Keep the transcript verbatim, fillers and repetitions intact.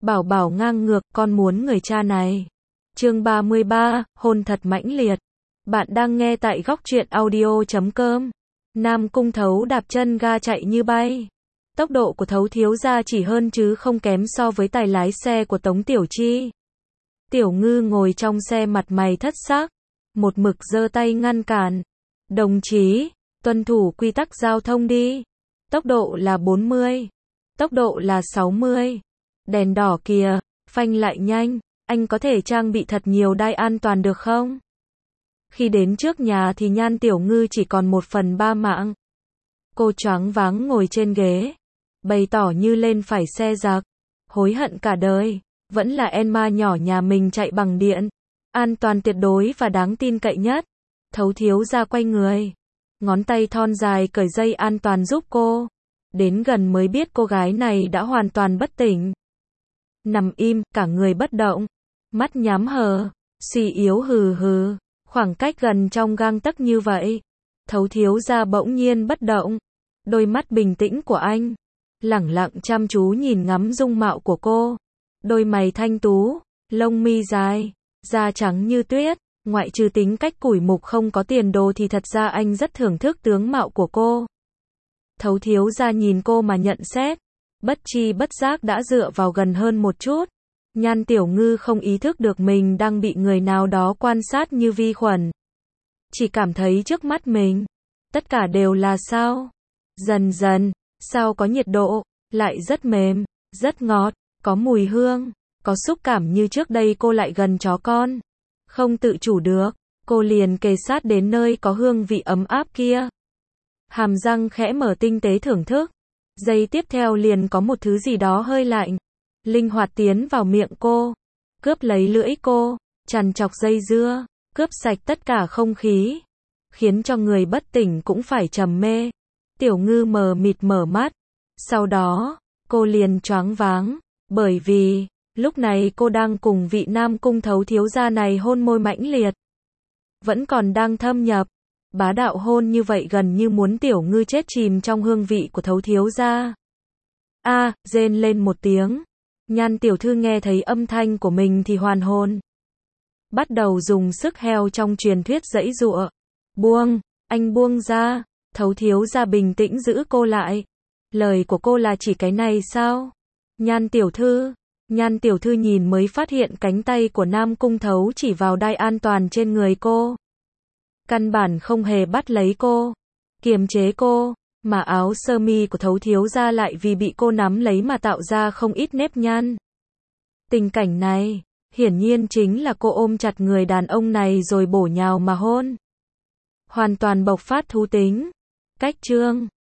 Bảo bảo ngang ngược, con muốn người cha này. Chương ba mươi ba, hôn thật mãnh liệt. Bạn đang nghe tại góc truyện audio chấm com. Nam Cung Thấu đạp chân ga chạy như bay. Tốc độ của Thấu thiếu gia chỉ hơn chứ không kém so với tài lái xe của Tống Tiểu Chi. Tiểu Ngư ngồi trong xe mặt mày thất sắc, một mực giơ tay ngăn cản. Đồng chí, tuân thủ quy tắc giao thông đi. Tốc độ là bốn mươi. Tốc độ là sáu mươi. Đèn đỏ kìa, phanh lại nhanh, anh có thể trang bị thật nhiều đai an toàn được không? Khi đến trước nhà thì Nhan Tiểu Ngư chỉ còn một phần ba mạng. Cô choáng váng ngồi trên ghế, bày tỏ như lên phải xe giặc, hối hận cả đời, vẫn là Enma nhỏ nhà mình chạy bằng điện, an toàn tuyệt đối và đáng tin cậy nhất. Thấu thiếu gia quay người, ngón tay thon dài cởi dây an toàn giúp cô. Đến gần mới biết cô gái này đã hoàn toàn bất tỉnh. Nằm im, cả người bất động, mắt nhắm hờ, suy yếu hừ hừ, khoảng cách gần trong gang tấc như vậy. Thấu thiếu gia bỗng nhiên bất động, đôi mắt bình tĩnh của anh, lẳng lặng chăm chú nhìn ngắm dung mạo của cô. Đôi mày thanh tú, lông mi dài, da trắng như tuyết, ngoại trừ tính cách củi mục không có tiền đồ thì thật ra anh rất thưởng thức tướng mạo của cô. Thấu thiếu gia nhìn cô mà nhận xét, bất chi bất giác đã dựa vào gần hơn một chút. Nhan Tiểu Ngư không ý thức được mình đang bị người nào đó quan sát như vi khuẩn. Chỉ cảm thấy trước mắt mình, tất cả đều là sao. Dần dần, sao có nhiệt độ, lại rất mềm, rất ngọt, có mùi hương, có xúc cảm như trước đây cô lại gần chó con. Không tự chủ được, cô liền kề sát đến nơi có hương vị ấm áp kia. Hàm răng khẽ mở tinh tế thưởng thức. Giây tiếp theo liền có một thứ gì đó hơi lạnh, linh hoạt tiến vào miệng cô, cướp lấy lưỡi cô, trằn trọc dây dưa, cướp sạch tất cả không khí, khiến cho người bất tỉnh cũng phải trầm mê. Tiểu Ngư mờ mịt mở mắt, sau đó, cô liền choáng váng, bởi vì, lúc này cô đang cùng vị Nam Cung Thấu thiếu gia này hôn môi mãnh liệt. Vẫn còn đang thâm nhập. Bá đạo hôn như vậy gần như muốn Tiểu Ngư chết chìm trong hương vị của Thấu thiếu gia. A, à, rên lên một tiếng. Nhan tiểu thư nghe thấy âm thanh của mình thì hoàn hồn. Bắt đầu dùng sức heo trong truyền thuyết giãy giụa. Buông, anh buông ra. Thấu thiếu gia bình tĩnh giữ cô lại. Lời của cô là chỉ cái này sao? Nhan tiểu thư. Nhan tiểu thư nhìn mới phát hiện cánh tay của Nam Cung Thấu chỉ vào đai an toàn trên người cô. Căn bản không hề bắt lấy cô, kiềm chế cô, mà áo sơ mi của Thấu thiếu gia lại vì bị cô nắm lấy mà tạo ra không ít nếp nhăn. Tình cảnh này, hiển nhiên chính là cô ôm chặt người đàn ông này rồi bổ nhào mà hôn. Hoàn toàn bộc phát thú tính. Cách chương